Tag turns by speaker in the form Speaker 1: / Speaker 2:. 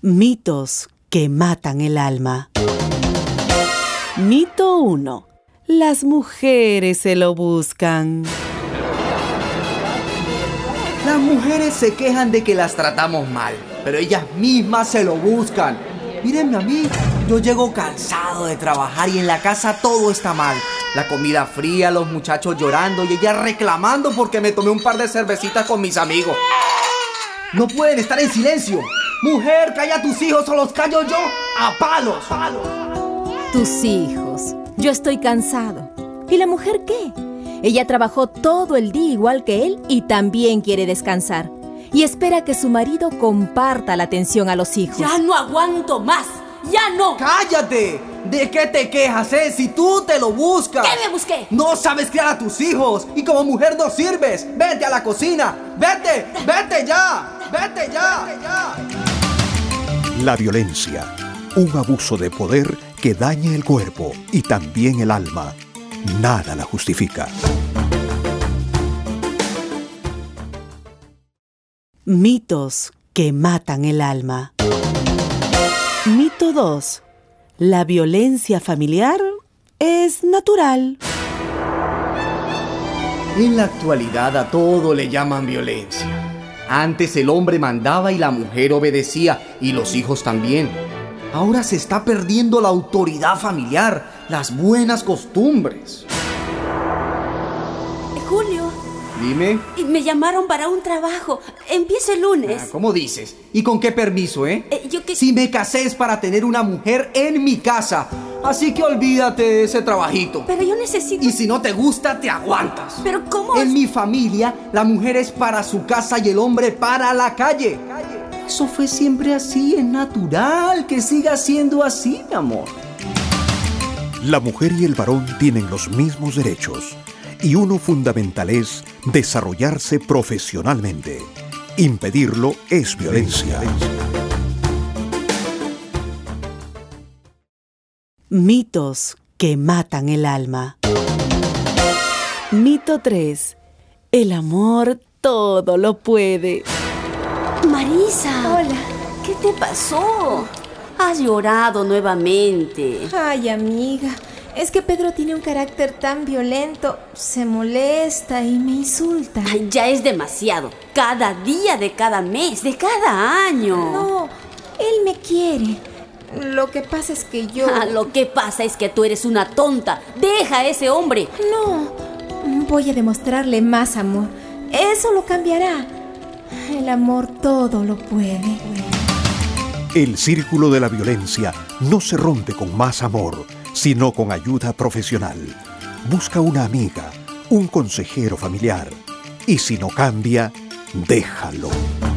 Speaker 1: Mitos que matan el alma. Mito 1. Las mujeres se lo buscan.
Speaker 2: Las mujeres se quejan de que las tratamos mal, pero ellas mismas se lo buscan. Mírenme a mí, yo llego cansado de trabajar y en la casa todo está mal. La comida fría, los muchachos llorando y ella reclamando porque me tomé un par de cervecitas con mis amigos. No pueden estar en silencio. Mujer, calla a tus hijos o los callo yo a palos.
Speaker 3: Tus hijos. Yo estoy cansado. ¿Y la mujer qué? Ella trabajó todo el día igual que él y también quiere descansar. Y espera que su marido comparta la atención a los hijos.
Speaker 4: ¡Ya no aguanto más! ¡Ya no!
Speaker 2: ¡Cállate! ¿De qué te quejas, Si tú te lo buscas.
Speaker 4: ¿Qué me busqué?
Speaker 2: No sabes criar a tus hijos y como mujer no sirves. Vete a la cocina. ¡Vete! ¡Vete ya! ¡Vete ya!
Speaker 5: La violencia, un abuso de poder que daña el cuerpo y también el alma. Nada la justifica.
Speaker 1: Mitos que matan el alma. Mito 2. La violencia familiar es natural.
Speaker 2: En la actualidad a todo le llaman violencia. Antes el hombre mandaba y la mujer obedecía, y los hijos también. Ahora se está perdiendo la autoridad familiar, las buenas costumbres.
Speaker 4: Julio.
Speaker 2: Dime.
Speaker 4: Me llamaron para un trabajo. Empiezo el lunes.
Speaker 2: ¿Cómo dices? ¿Y con qué permiso, Si me casé es para tener una mujer en mi casa. Así que olvídate de ese trabajito.
Speaker 4: Pero yo necesito...
Speaker 2: Y si no te gusta, te aguantas.
Speaker 4: ¿Pero cómo?
Speaker 2: En mi familia, la mujer es para su casa y el hombre para la calle. Eso fue siempre así, es natural que siga siendo así, mi amor.
Speaker 5: La mujer y el varón tienen los mismos derechos y uno fundamental es desarrollarse profesionalmente. Impedirlo es violencia.
Speaker 1: Mitos que matan el alma. Mito 3. El amor todo lo puede.
Speaker 4: Marisa.
Speaker 3: Hola.
Speaker 4: ¿Qué te pasó? Has llorado nuevamente.
Speaker 3: Ay, amiga, es que Pedro tiene un carácter tan violento. Se molesta y me insulta.
Speaker 4: Ay, ya es demasiado. Cada día de cada mes, de cada año.
Speaker 3: No, él me quiere. Lo que pasa es que yo...
Speaker 4: Lo que pasa es que tú eres una tonta. Deja a ese hombre.
Speaker 3: No, voy a demostrarle más amor. Eso lo cambiará. El amor todo lo puede.
Speaker 5: El círculo de la violencia no se rompe con más amor, sino con ayuda profesional. Busca una amiga, un consejero familiar. Y si no cambia, déjalo.